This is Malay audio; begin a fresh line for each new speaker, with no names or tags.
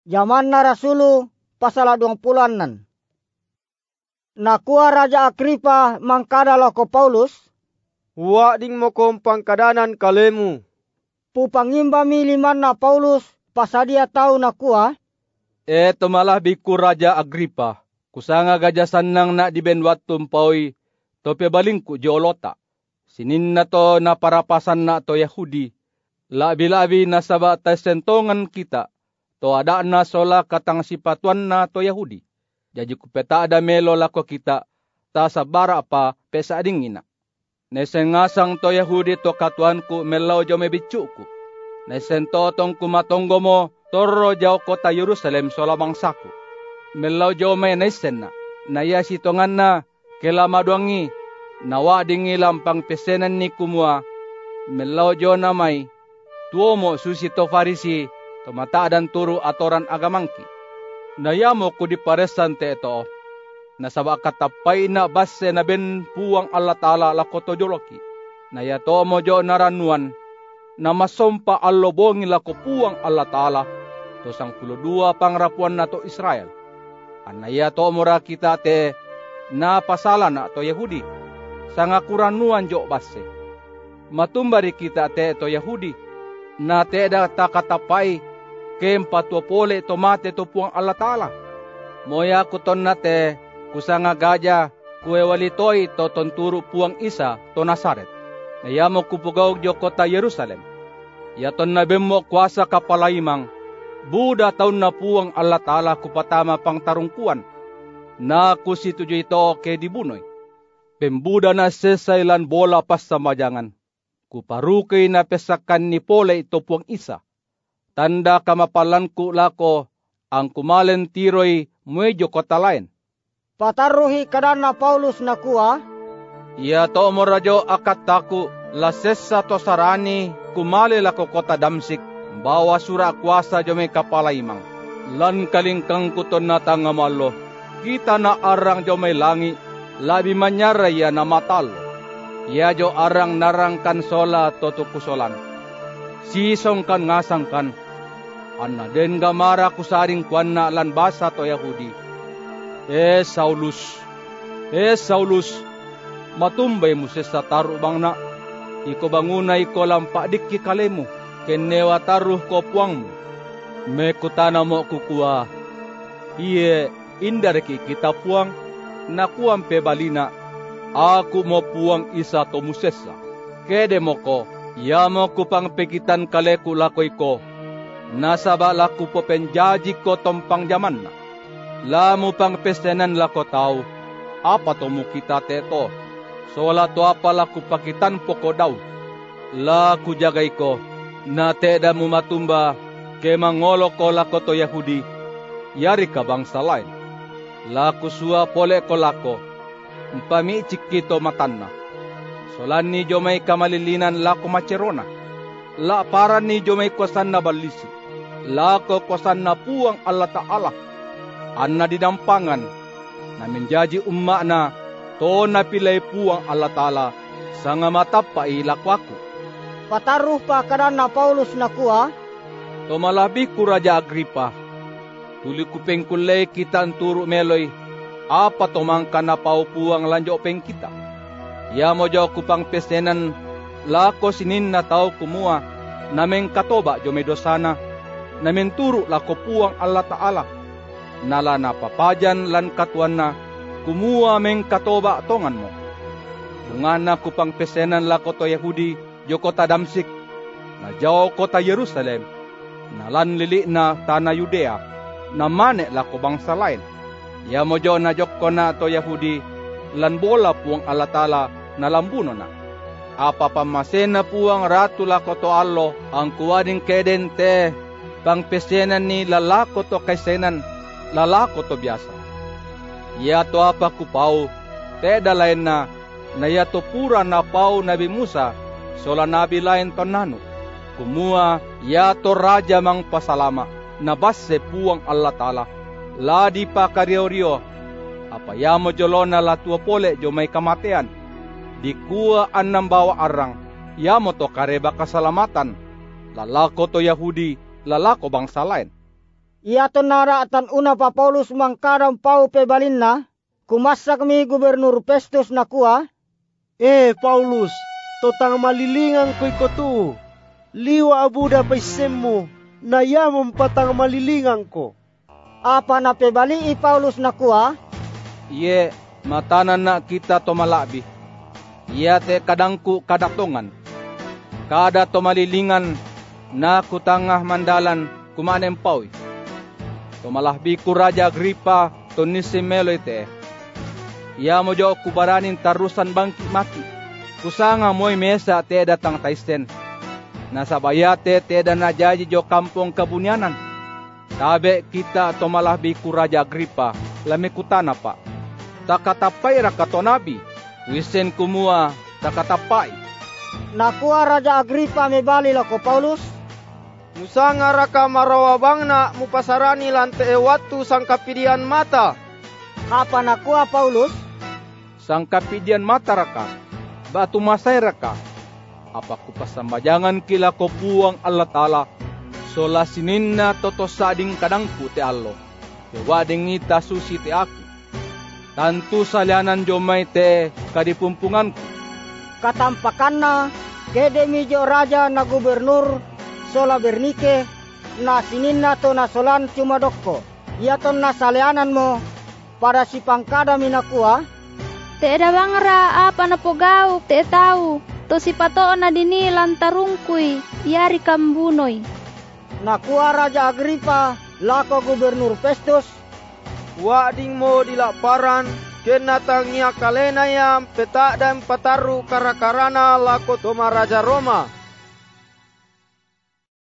Zaman na Rasulu pasal 20-an. Nakua Raja Agripa mangkada lako Paulus.
Huwa ding mo pangkadanan kalemu.
Pupangimbami liman na Paulus pasadia tahu nakua.
Eto malah biku Raja Agripa. Kusanga gajasan nang na di benwat tumpawi. Tope balingku jolota. Sinin na to na parapasan na to Yahudi. Labi-labi na saba sentongan kita. To ada na sola katang sipatuan na to Yahudi. Jadi kupeta ada melo lako kita. Ta sabara apa pesa dingina. Nesen ngasang to Yahudi to katuanku melau jome bicuku. Nesen totong kumatonggo mo torro jauh kota Yerusalem sola bangsaku. Melau jome nesen na. Naya sitongan na kelama duangi. Nawa dingi lampang pesenan ni kumua. Melau jo namai. Tuomo susi to farisi. Tomata dan turu atoran agamangki. Naya mo ku diparesan te ito. Nasaba katapay na base na ben puang Allah Ta'ala lako tojoloki. Naya to mo jo naranuan. Na masompa allobongi lako puang Allah Ta'ala. To 12 pangrapuan na to Israel. Anaya to mo ra kita te na pasala na to Yahudi. Sangakuranuan jo base. Matumbari kita te to Yahudi. Na te da takatapay. Kempa to pole to mate to puang Allah Ta'ala. Moya kuton na te. Kusanga gaja kue walitoy to tonturu puang isa to Nazaret. Nayamo kupugaw jo kota Yerusalem. Yaton na bemo kuasa kapalaimang. Buda taon na puang Allah Ta'ala kupatama pang tarungkuan. Na kusitujo ito ke dibunoy. Pembuda na sesailan bola pas sa majangan. Kuparukay na pesakan ni pole ito puang isa. Tanda kamapalanku lako ang kumalen tiroy medyo kota lain.
Pataruhi kadana Paulus nakua.
Iya to mo radyo akataku lasesa to sarani kumale lako kota Damsik. Bawa sura kuasa jome kapalaimang. Lan kalingkang kuton na tangamalo. Kita na arang jome langi. Labi manyaraya na matalo. Iya jo arang narangkan sola to tukusolan. Sisong kan ngasang kan. Anna den gamara kusaring kuan na lan basa to Yahudi. Saulus, matumbay mo sa taru bang na, iko bangunay ko lampa dikki kalemu, kenewa taruh ko puang mo, me kutana mo kukua, iye indareki kita puang, nakuam pebalina, aku mo puang isa to musesa, kede mo ko, ya mo kupang pekitan kaleku lakoy ko, nasa balaku po penjaji ko tompang jaman na. Lamu pang pestenan lako tau, apa to mo kita teto, sola to apa laku pakitan poko daw. Laku jagay ko, na teda mo matumba, ke mangolo ko lako to Yahudi, yari ka bangsa lain. Laku sua pole ko lako, mpamicik kito matanna. Solan ni jomay kamalilinan lako macerona, la para ni jomay kosan na balisi, lako kosan na puang Allah Ta'ala. Anna didampangan na menjadi umma na to na pilay puang Allah Ta'ala sanga matapa ilakwaku.
Pataruh pa kadana Paulus nakua.
To malabi ku Raja Agripa. Tuli ku pengkulay kita anturu meloy. Apa to mangka na paupuang lanjo peng kita. Ya mo jo kupang pesenan lako sinin na tao kumua na mengkatoba jo medosana na menturu lako puang Allah Ta'ala. Nala na papajan lan katuan na kumua meng katoba tongan mo. Bunga na kupang pesenan la koto Yahudi jo kota Damsik na jao kota Yerusalem na lan lili na tanah Yudea na mane la ko bangsa lain. Ya mo jo na jok ko na to Yahudi lan bola puang Allah Ta'ala na lambuno na. Apa pamasena puang ratu la koto allo ang kuwading keden te pang pesenan ni lalako to kaisenan lalako to biasa. Ya to apa ku pau, teda lain na ya to pura na pau Nabi Musa, sola nabi lain to nanu. Kumua ya to raja mang pasalama, na basse puang Allah Ta'ala. Ladi pa karyo-ryo, apa ya mo jolona la tua pole jo may kamatean. Di kuwa anam bawa arang, ya mo to kareba kasalamatan. Lalako to Yahudi, lalako bangsa lain.
Iaton nara atan una pa Paulus mangkadam pau pebalinna, kumasak mi gubernur Festus nakua,
Paulus, totang malilingan ko'y kotu. Liwa abuda pa'y semmo, na yamon patang malilingan ko.
Apa na pebali i Paulus nakua?
Iye, matanan na kita tomalabi. Iya te kadangku kadatongan. Kada tomalilingan na kutangah mandalan kumanem pawi. Tomalahbi ku Raja Agripa tonisi meloy te. Iya mo jo kubaranin tarusan bangki mati. Kusanga mo'y mesa te datang taisten. Nasa bayate te dan najaji jo kampung kabunyanan. Tabe kita tomalahbi ku Raja Agripa lami kutana pa. Takatapay rakatonabi. Wisen kumua takatapay.
Nakua Raja Agripa mebali lako Paulus.
Nusanga raka marawabang na mupasarani lante ewatu sangkapidian mata.
Apa nakua Paulus?
Sangkapidian mata raka. Batu masay raka. Apa kupasambajangan kila ko puang Allah Ta'ala. Sola sininna toto sading kadangku te allo. Te wading ita susi te aku. Tantu salianan jomay te kadipumpunganku.
Katampakanna kede mijo raja na gubernur sola Bernike na sininna to na solan cuma dokko. Iaton na salianan mo pada si pangkada minakua.
Te bangra apa na pogau te tau. To si patoon na dini lantarungkui yari kambunoy.
Nakua Raja Agripa lako gubernur Festus.
Wading mo dilaparan kenatangnya kalena yang peta dan pataru karakarana lako toma Raja Roma.